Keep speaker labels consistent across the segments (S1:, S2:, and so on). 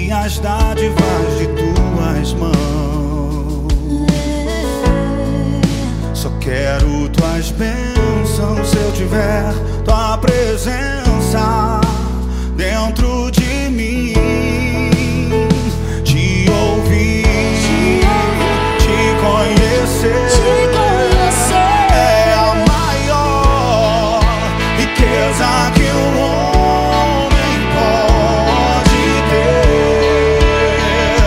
S1: e as dádivas de tuas mãos. Só quero tuas bênçãos se eu tiver tua presença dentro de mim. Te ouvir, te conhecer é a maior riqueza que o homem pode ter.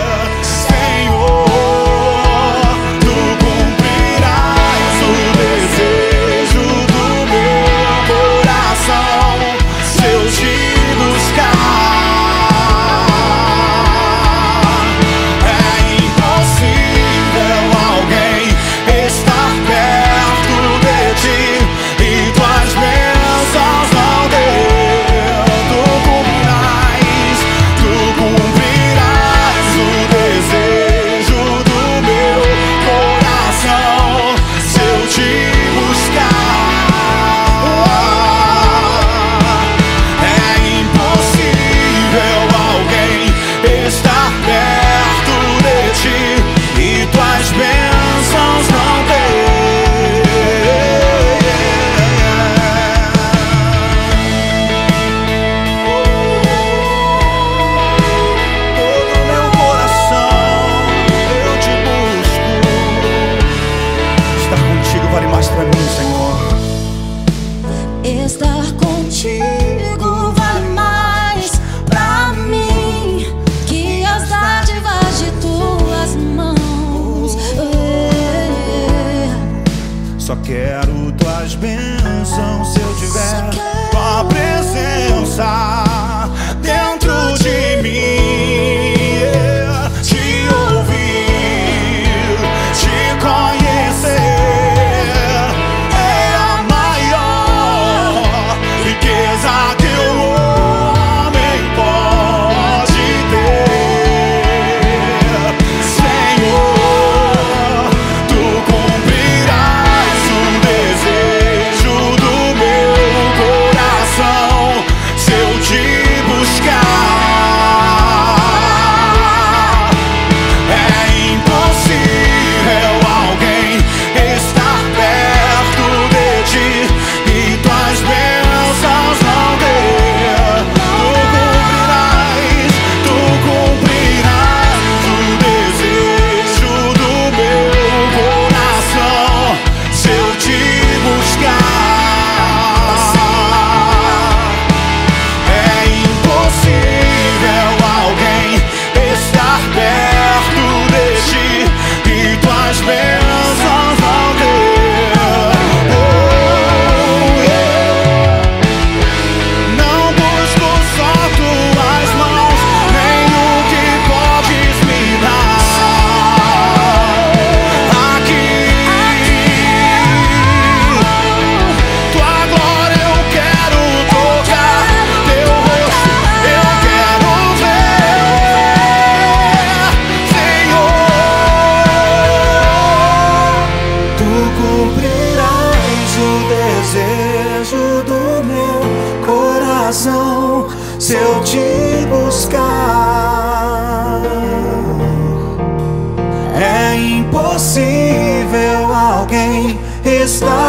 S1: Senhor, tu cumprirás o desejo do meu coração se eu te buscar. É impossível alguém estar perto de ti e tuas bênçãos não ter. Tu cumprirás o desejo do meu coração se eu te buscar. É impossível alguém estar perto de ti e tuas bênçãos não ter. Todo meu coração eu te busco. Estar contigo vale mais pra mim, Senhor.
S2: Estar contigo vale mais pra mim que as dádivas de tuas mãos.
S1: Só quero tuas bênçãos se eu tiver tua presença dentro de mim. Te ouvir, te conhecer é a maior riqueza que o homem pode ter. Senhor, tu cumprirás o desejo do meu coração se eu te buscar. É impossível alguém estar perto de ti e tuas bênçãos não ter. Tu cumprirás o desejo do meu coração se eu te buscar. É impossível alguém estar perto de ti e tuas bênçãos não ter. Não busco só tuas mãos, nem o que podes me dar aqui. Tua glória eu quero tocar, teu rosto eu quero ver, Senhor. Tu cumprirás o desejo do meu coração se eu te buscar. É impossível alguém estar